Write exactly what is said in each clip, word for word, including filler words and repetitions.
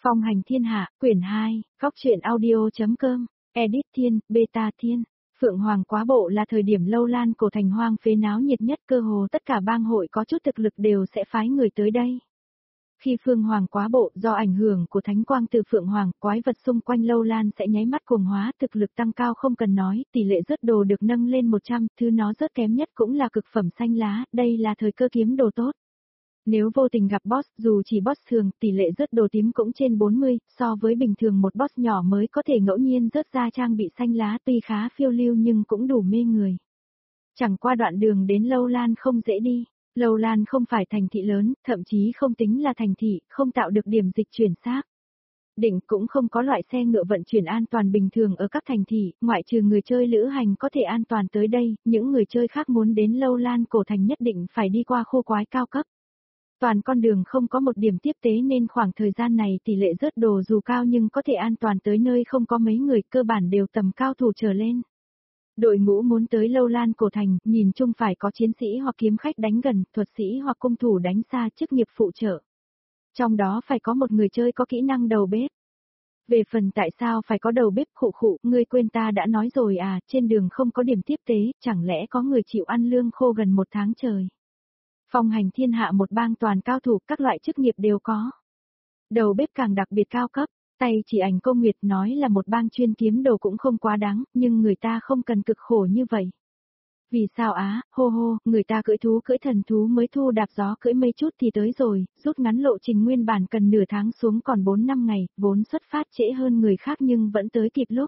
Phong hành thiên hạ, quyển hai, góc truyện audio.com, edit thiên, beta thiên. Phượng Hoàng Quá Bộ là thời điểm Lâu Lan cổ thành hoang phế náo nhiệt nhất, cơ hồ tất cả bang hội có chút thực lực đều sẽ phái người tới đây. Khi Phương Hoàng Quá Bộ, do ảnh hưởng của thánh quang từ Phượng Hoàng, quái vật xung quanh Lâu Lan sẽ nháy mắt cuồng hóa, thực lực tăng cao không cần nói, tỷ lệ rớt đồ được nâng lên một trăm, thứ nó rớt kém nhất cũng là cực phẩm xanh lá, đây là thời cơ kiếm đồ tốt. Nếu vô tình gặp boss, dù chỉ boss thường, tỷ lệ rớt đồ tím cũng trên bốn mươi, so với bình thường một boss nhỏ mới có thể ngẫu nhiên rớt ra trang bị xanh lá tuy khá phiêu lưu nhưng cũng đủ mê người. Chẳng qua đoạn đường đến Lâu Lan không dễ đi. Lâu Lan không phải thành thị lớn, thậm chí không tính là thành thị, không tạo được điểm dịch chuyển xác. Định cũng không có loại xe ngựa vận chuyển an toàn bình thường ở các thành thị, ngoại trừ người chơi lữ hành có thể an toàn tới đây, những người chơi khác muốn đến Lâu Lan cổ thành nhất định phải đi qua khu quái cao cấp. Toàn con đường không có một điểm tiếp tế nên khoảng thời gian này tỷ lệ rớt đồ dù cao nhưng có thể an toàn tới nơi không có mấy người, cơ bản đều tầm cao thủ trở lên. Đội ngũ muốn tới Lâu Lan cổ thành, nhìn chung phải có chiến sĩ hoặc kiếm khách đánh gần, thuật sĩ hoặc cung thủ đánh xa, chức nghiệp phụ trợ. Trong đó phải có một người chơi có kỹ năng đầu bếp. Về phần tại sao phải có đầu bếp, khụ khụ, ngươi quên ta đã nói rồi à, trên đường không có điểm tiếp tế, chẳng lẽ có người chịu ăn lương khô gần một tháng trời. Phong hành thiên hạ một bang toàn cao thủ, các loại chức nghiệp đều có. Đầu bếp càng đặc biệt cao cấp. Tay chỉ ảnh Công Nguyệt nói là một bang chuyên kiếm đồ cũng không quá đáng, nhưng người ta không cần cực khổ như vậy. Vì sao á, hô hô, người ta cưỡi thú cưỡi thần thú mới thu đạp gió cưỡi mây chút thì tới rồi, rút ngắn lộ trình nguyên bản cần nửa tháng xuống còn bốn năm ngày, vốn xuất phát trễ hơn người khác nhưng vẫn tới kịp lúc.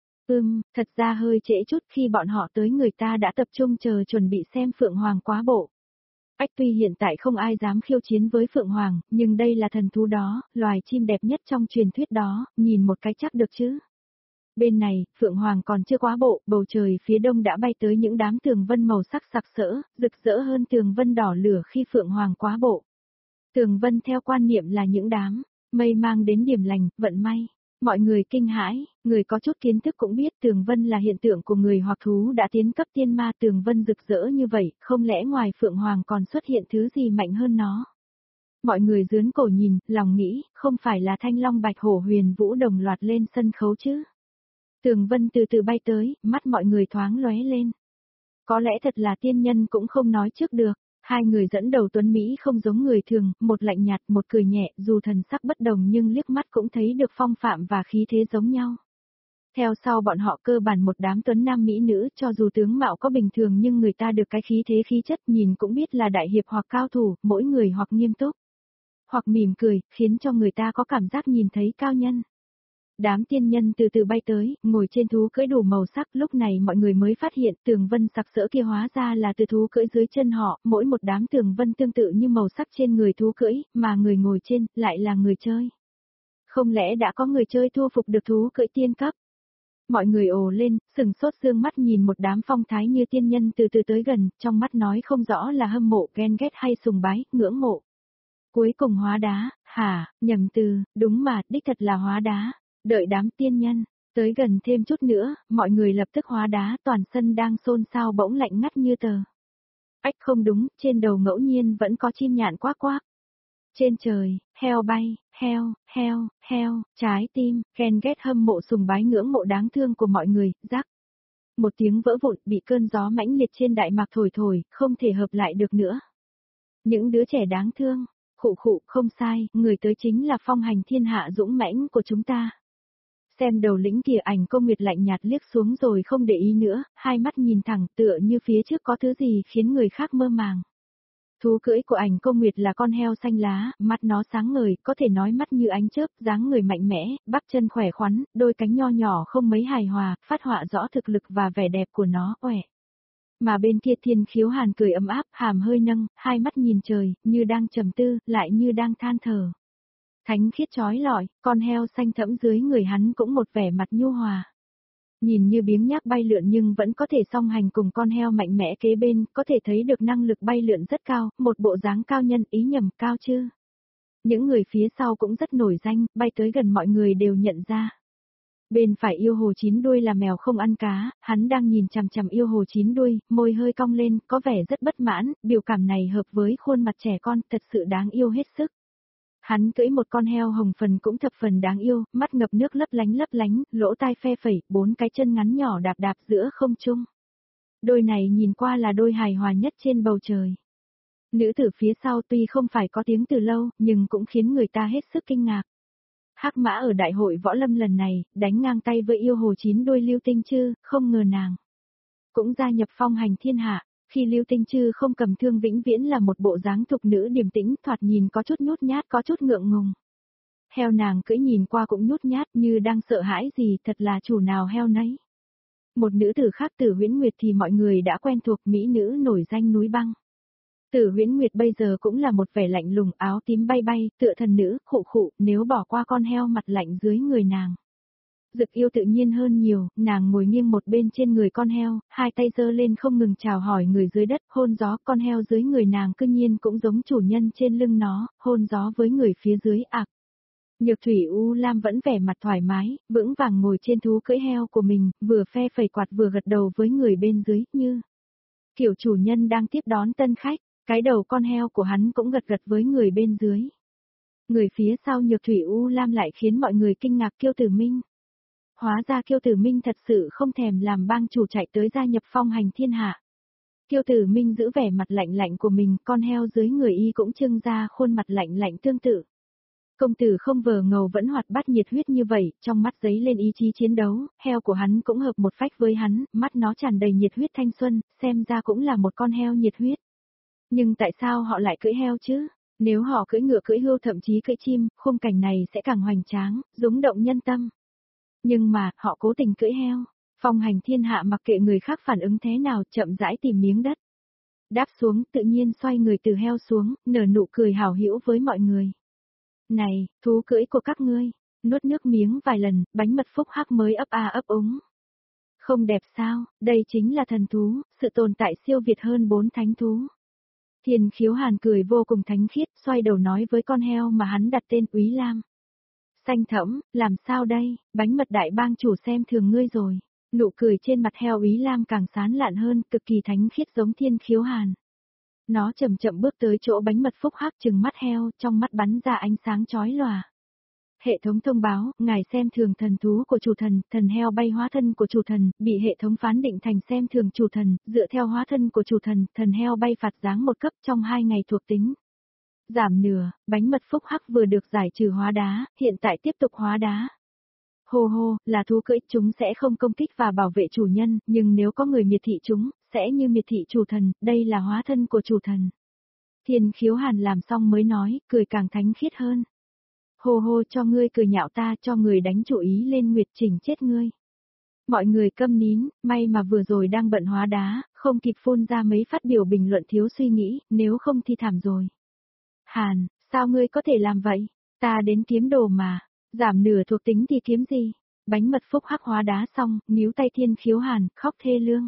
Ừm, thật ra hơi trễ chút, khi bọn họ tới người ta đã tập trung chờ chuẩn bị xem Phượng Hoàng Quá Bộ. Ách tuy hiện tại không ai dám khiêu chiến với Phượng Hoàng, nhưng đây là thần thú đó, loài chim đẹp nhất trong truyền thuyết đó, nhìn một cái chắc được chứ. Bên này, Phượng Hoàng còn chưa quá bộ, bầu trời phía đông đã bay tới những đám tường vân màu sắc sặc sỡ, rực rỡ hơn tường vân đỏ lửa khi Phượng Hoàng quá bộ. Tường vân theo quan niệm là những đám mây mang đến điểm lành, vận may. Mọi người kinh hãi, người có chút kiến thức cũng biết tường vân là hiện tượng của người hoặc thú đã tiến cấp tiên ma, tường vân rực rỡ như vậy, không lẽ ngoài Phượng Hoàng còn xuất hiện thứ gì mạnh hơn nó. Mọi người dướn cổ nhìn, lòng nghĩ, không phải là Thanh Long Bạch Hổ Huyền Vũ đồng loạt lên sân khấu chứ. Tường vân từ từ bay tới, mắt mọi người thoáng lóe lên. Có lẽ thật là tiên nhân cũng không nói trước được. Hai người dẫn đầu tuấn Mỹ không giống người thường, một lạnh nhạt, một cười nhẹ, dù thần sắc bất đồng nhưng liếc mắt cũng thấy được phong phạm và khí thế giống nhau. Theo sau bọn họ cơ bản một đám tuấn nam mỹ nữ, cho dù tướng mạo có bình thường nhưng người ta được cái khí thế khí chất nhìn cũng biết là đại hiệp hoặc cao thủ, mỗi người hoặc nghiêm túc, hoặc mỉm cười, khiến cho người ta có cảm giác nhìn thấy cao nhân. Đám tiên nhân từ từ bay tới, ngồi trên thú cưỡi đủ màu sắc, lúc này mọi người mới phát hiện tường vân sặc sỡ kia hóa ra là từ thú cưỡi dưới chân họ, mỗi một đám tường vân tương tự như màu sắc trên người thú cưỡi, mà người ngồi trên, lại là người chơi. Không lẽ đã có người chơi thu phục được thú cưỡi tiên cấp? Mọi người ồ lên, sừng sốt dương mắt nhìn một đám phong thái như tiên nhân từ từ tới gần, trong mắt nói không rõ là hâm mộ, ghen ghét hay sùng bái, ngưỡng mộ. Cuối cùng hóa đá, hả, nhầm từ, đúng mà, đích thật là hóa đá. Đợi đám tiên nhân tới gần thêm chút nữa, mọi người lập tức hóa đá, toàn sân đang xôn xao bỗng lạnh ngắt như tờ. Ách không đúng, trên đầu ngẫu nhiên vẫn có chim nhạn quác quác. Trên trời, heo bay, heo, heo, heo, trái tim, ghen ghét hâm mộ sùng bái ngưỡng mộ đáng thương của mọi người, rắc. Một tiếng vỡ vụn bị cơn gió mãnh liệt trên đại mạc thổi thổi, không thể hợp lại được nữa. Những đứa trẻ đáng thương, khụ khụ, không sai, người tới chính là phong hành thiên hạ dũng mãnh của chúng ta. Xem đầu lĩnh kìa, ảnh Công Nguyệt lạnh nhạt liếc xuống rồi không để ý nữa, hai mắt nhìn thẳng tựa như phía trước có thứ gì khiến người khác mơ màng. Thú cưỡi của ảnh Công Nguyệt là con heo xanh lá, mắt nó sáng ngời, có thể nói mắt như ánh chớp, dáng người mạnh mẽ, bắp chân khỏe khoắn, đôi cánh nho nhỏ không mấy hài hòa, phát họa rõ thực lực và vẻ đẹp của nó, oẻ. Mà bên kia Thiên Khiếu Hàn cười ấm áp, hàm hơi nâng, hai mắt nhìn trời, như đang trầm tư, lại như đang than thở. Thánh khiết chói lọi, con heo xanh thẫm dưới người hắn cũng một vẻ mặt nhu hòa. Nhìn như biếng nhác bay lượn nhưng vẫn có thể song hành cùng con heo mạnh mẽ kế bên, có thể thấy được năng lực bay lượn rất cao, một bộ dáng cao nhân, ý nhầm, cao chứ. Những người phía sau cũng rất nổi danh, bay tới gần mọi người đều nhận ra. Bên phải yêu hồ chín đuôi là mèo không ăn cá, hắn đang nhìn chằm chằm yêu hồ chín đuôi, môi hơi cong lên, có vẻ rất bất mãn, biểu cảm này hợp với khuôn mặt trẻ con, thật sự đáng yêu hết sức. Hắn cưỡi một con heo hồng phần cũng thập phần đáng yêu, mắt ngập nước lấp lánh lấp lánh, lỗ tai phe phẩy, bốn cái chân ngắn nhỏ đạp đạp giữa không trung. Đôi này nhìn qua là đôi hài hòa nhất trên bầu trời. Nữ tử phía sau tuy không phải có tiếng từ lâu, nhưng cũng khiến người ta hết sức kinh ngạc. Hắc mã ở đại hội võ lâm lần này, đánh ngang tay với yêu hồ chín đuôi Lưu Tinh Chư, không ngờ nàng cũng gia nhập phong hành thiên hạ. Khi Lưu Tinh Chư không cầm thương vĩnh viễn là một bộ dáng thục nữ điềm tĩnh, thoạt nhìn có chút nhút nhát, có chút ngượng ngùng. Heo nàng cưỡi nhìn qua cũng nhút nhát như đang sợ hãi gì, thật là chủ nào heo nấy. Một nữ tử khác Tử Huyễn Nguyệt thì mọi người đã quen thuộc, mỹ nữ nổi danh núi băng. Tử Huyễn Nguyệt bây giờ cũng là một vẻ lạnh lùng, áo tím bay bay, tựa thần nữ, khụ khụ, nếu bỏ qua con heo mặt lạnh dưới người nàng. Dực Yêu tự nhiên hơn nhiều, nàng ngồi nghiêng một bên trên người con heo, hai tay giơ lên không ngừng chào hỏi người dưới đất, hôn gió, con heo dưới người nàng cư nhiên cũng giống chủ nhân trên lưng nó, hôn gió với người phía dưới ạc. Nhược Thủy U Lam vẫn vẻ mặt thoải mái, vững vàng ngồi trên thú cưỡi heo của mình, vừa phe phẩy quạt vừa gật đầu với người bên dưới, như kiểu chủ nhân đang tiếp đón tân khách, cái đầu con heo của hắn cũng gật gật với người bên dưới. Người phía sau Nhược Thủy U Lam lại khiến mọi người kinh ngạc, Kiêu Tử Minh. Hóa ra Kiêu Tử Minh thật sự không thèm làm bang chủ chạy tới gia nhập phong hành thiên hạ. Kiêu Tử Minh giữ vẻ mặt lạnh lạnh của mình, con heo dưới người y cũng trưng ra khuôn mặt lạnh lạnh tương tự. Công tử không vờ ngầu vẫn hoạt bát nhiệt huyết như vậy, trong mắt giấy lên ý chí chiến đấu, heo của hắn cũng hợp một phách với hắn, mắt nó tràn đầy nhiệt huyết thanh xuân, xem ra cũng là một con heo nhiệt huyết. Nhưng tại sao họ lại cưỡi heo chứ? Nếu họ cưỡi ngựa cưỡi hươu thậm chí cưỡi chim, khung cảnh này sẽ càng hoành tráng, rúng động nhân tâm. Nhưng mà, họ cố tình cưỡi heo. Phong hành thiên hạ mặc kệ người khác phản ứng thế nào, chậm rãi tìm miếng đất. Đáp xuống, tự nhiên xoay người từ heo xuống, nở nụ cười hảo hữu với mọi người. Này, thú cưỡi của các ngươi, nuốt nước miếng vài lần, bánh mật phúc hắc mới ấp a ấp úng. Không đẹp sao, đây chính là thần thú, sự tồn tại siêu việt hơn bốn thánh thú. Thiên Khiếu Hàn cười vô cùng thánh khiết, xoay đầu nói với con heo mà hắn đặt tên Úy Lam. Xanh thẫm, làm sao đây, bánh mật đại bang chủ xem thường ngươi rồi. Nụ cười trên mặt heo Úy Lam càng sán lạn hơn, cực kỳ thánh khiết giống Thiên Khiếu Hàn. Nó chậm chậm bước tới chỗ bánh mật phúc hắc, trừng mắt heo, trong mắt bắn ra ánh sáng chói lòa. Hệ thống thông báo, ngài xem thường thần thú của chủ thần, thần heo bay hóa thân của chủ thần, bị hệ thống phán định thành xem thường chủ thần, dựa theo hóa thân của chủ thần, thần heo bay phạt giáng một cấp trong hai ngày thuộc tính. Giảm nửa, bánh mật phúc hắc vừa được giải trừ hóa đá, hiện tại tiếp tục hóa đá. Hô hô, là thú cưỡi, chúng sẽ không công kích và bảo vệ chủ nhân, nhưng nếu có người miệt thị chúng, sẽ như miệt thị chủ thần, đây là hóa thân của chủ thần. Thiên Khiếu Hàn làm xong mới nói, cười càng thánh khiết hơn. Hô hô, cho ngươi cười nhạo ta, cho người đánh chủ ý lên Nguyệt Chỉnh chết ngươi. Mọi người câm nín, may mà vừa rồi đang bận hóa đá, không kịp phun ra mấy phát biểu bình luận thiếu suy nghĩ, nếu không thì thảm rồi. Hàn, sao ngươi có thể làm vậy? Ta đến kiếm đồ mà, giảm nửa thuộc tính thì kiếm gì? Bánh mật phúc hắc hóa đá xong, níu tay Thiên Khiếu Hàn, khóc thê lương.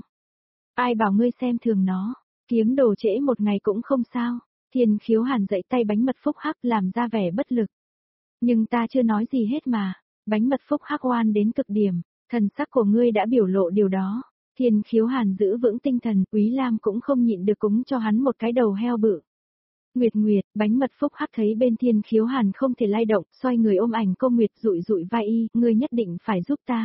Ai bảo ngươi xem thường nó, kiếm đồ trễ một ngày cũng không sao. Thiên Khiếu Hàn dậy tay bánh mật phúc hắc làm ra vẻ bất lực. Nhưng ta chưa nói gì hết mà, bánh mật phúc hắc oan đến cực điểm, thần sắc của ngươi đã biểu lộ điều đó. Thiên Khiếu Hàn giữ vững tinh thần, Úy Lam cũng không nhịn được cúng cho hắn một cái đầu heo bự. Nguyệt Nguyệt, bánh mật phúc hắc thấy bên Thiên Khiếu Hàn không thể lay động, xoay người ôm ảnh Cô Nguyệt dụi dụi vai y, ngươi nhất định phải giúp ta.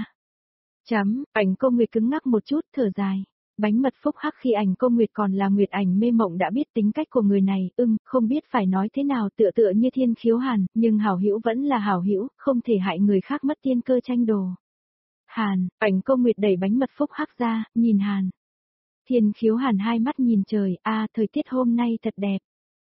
Chấm, ảnh Cô Nguyệt cứng ngắc một chút, thở dài. Bánh mật phúc hắc khi ảnh Cô Nguyệt còn là Nguyệt ảnh mê mộng đã biết tính cách của người này, ưng, không biết phải nói thế nào, tựa tựa như Thiên Khiếu Hàn, nhưng hảo hữu vẫn là hảo hữu, không thể hại người khác mất tiên cơ tranh đồ. Hàn, ảnh Cô Nguyệt đẩy bánh mật phúc hắc ra, nhìn Hàn. Thiên Khiếu Hàn hai mắt nhìn trời, a thời tiết hôm nay thật đẹp.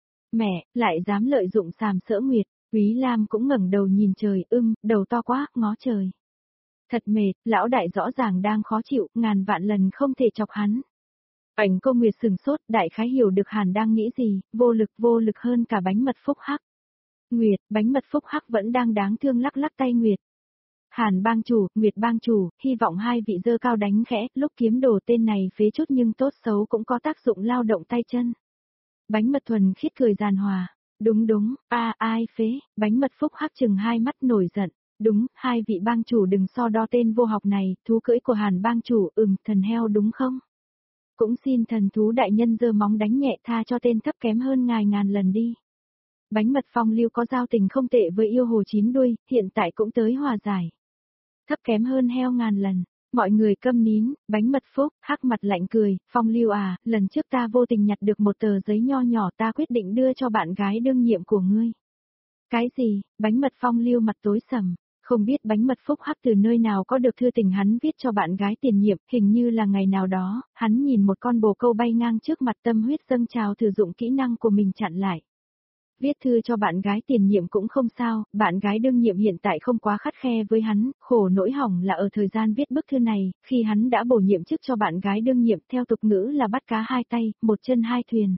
Mẹ, lại dám lợi dụng sàm sỡ Nguyệt, Úy Lam cũng ngẩng đầu nhìn trời, ưng, đầu to quá, ngó trời. Thật mệt, lão đại rõ ràng đang khó chịu, ngàn vạn lần không thể chọc hắn. Ảnh Cô Nguyệt sừng sốt, đại khái hiểu được Hàn đang nghĩ gì, vô lực vô lực hơn cả bánh mật phúc hắc. Nguyệt, bánh mật phúc hắc vẫn đang đáng thương lắc lắc tay Nguyệt. Hàn bang chủ, Nguyệt bang chủ, hy vọng hai vị dơ cao đánh khẽ, lúc kiếm đồ tên này phế chút nhưng tốt xấu cũng có tác dụng lao động tay chân. Bánh mật thuần khiết cười giàn hòa. Đúng đúng, a ai phế, bánh mật phúc hắc chừng hai mắt nổi giận. Đúng, hai vị bang chủ đừng so đo tên vô học này, thú cưỡi của Hàn bang chủ, ừm, thần heo đúng không? Cũng xin thần thú đại nhân giơ móng đánh nhẹ tha cho tên thấp kém hơn ngài ngàn lần đi. Bánh mật phong lưu có giao tình không tệ với yêu hồ chín đuôi, hiện tại cũng tới hòa giải. Thấp kém hơn heo ngàn lần. Mọi người câm nín, bánh mật phúc, hắc mặt lạnh cười, phong lưu à, lần trước ta vô tình nhặt được một tờ giấy nho nhỏ ta quyết định đưa cho bạn gái đương nhiệm của ngươi. Cái gì, bánh mật phong lưu mặt tối sầm, không biết bánh mật phúc hắc từ nơi nào có được thư tình hắn viết cho bạn gái tiền nhiệm, hình như là ngày nào đó, hắn nhìn một con bồ câu bay ngang trước mặt tâm huyết dâng trào thử dụng kỹ năng của mình chặn lại. Viết thư cho bạn gái tiền nhiệm cũng không sao, bạn gái đương nhiệm hiện tại không quá khắt khe với hắn, khổ nỗi hỏng là ở thời gian viết bức thư này, khi hắn đã bổ nhiệm chức cho bạn gái đương nhiệm theo tục ngữ là bắt cá hai tay, một chân hai thuyền.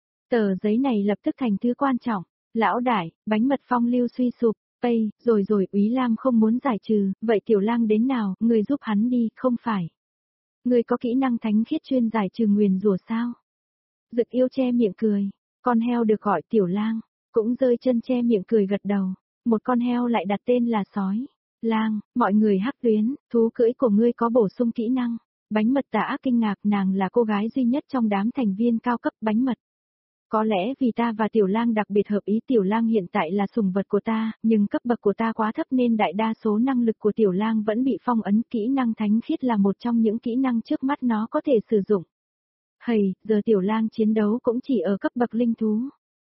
Tờ giấy này lập tức thành thứ quan trọng, lão đại, bánh mật phong lưu suy sụp, Tây, rồi rồi Úy Lam không muốn giải trừ, vậy Tiểu Lang đến nào, người giúp hắn đi, không phải. Người có kỹ năng thánh khiết chuyên giải trừ nguyền rủa sao? Dực Yêu che miệng cười. Con heo được gọi Tiểu Lang, cũng rơi chân che miệng cười gật đầu. Một con heo lại đặt tên là sói. Lang, mọi người hắc tuyến, thú cưỡi của ngươi có bổ sung kỹ năng. Bánh mật Tả kinh ngạc, nàng là cô gái duy nhất trong đám thành viên cao cấp bánh mật. Có lẽ vì ta và Tiểu Lang đặc biệt hợp ý, Tiểu Lang hiện tại là sủng vật của ta, nhưng cấp bậc của ta quá thấp nên đại đa số năng lực của Tiểu Lang vẫn bị phong ấn. Kỹ năng thánh khiết là một trong những kỹ năng trước mắt nó có thể sử dụng. Hầy, giờ Tiểu Lang chiến đấu cũng chỉ ở cấp bậc linh thú.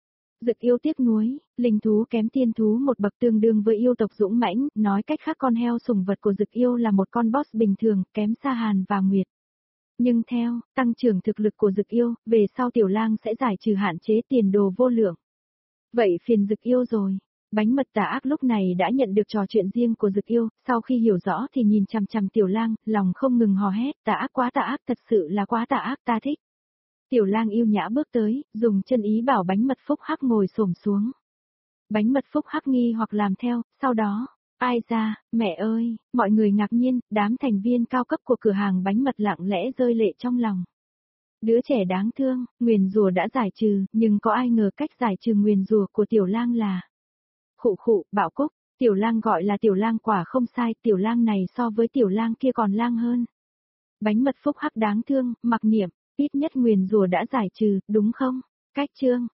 Dực Yêu tiếc nuối, linh thú kém tiên thú một bậc tương đương với yêu tộc dũng mãnh, nói cách khác con heo sủng vật của Dực Yêu là một con boss bình thường, kém Sa Hàn và Nguyệt. Nhưng theo tăng trưởng thực lực của Dực Yêu, về sau Tiểu Lang sẽ giải trừ hạn chế tiền đồ vô lượng. Vậy phiền Dực Yêu rồi. Bánh mật Tà ác lúc này đã nhận được trò chuyện riêng của Dực Yêu, sau khi hiểu rõ thì nhìn chằm chằm Tiểu Lang, lòng không ngừng hò hét, tà ác quá tà ác, thật sự là quá tà ác, ta thích. Tiểu Lang yêu nhã bước tới, dùng chân ý bảo bánh mật phúc hắc ngồi xổm xuống. Bánh mật phúc hắc nghi hoặc làm theo, sau đó, ai ra, mẹ ơi, mọi người ngạc nhiên, đám thành viên cao cấp của cửa hàng bánh mật lặng lẽ rơi lệ trong lòng. Đứa trẻ đáng thương, nguyền rủa đã giải trừ, nhưng có ai ngờ cách giải trừ nguyền rủa của Tiểu Lang là khụ khụ, Bảo Cúc. Tiểu Lang gọi là Tiểu Lang quả không sai, Tiểu Lang này so với Tiểu Lang kia còn lang hơn. Bánh mật phúc hắc đáng thương, mặc niệm, ít nhất nguyền rủa đã giải trừ, đúng không? Cách chương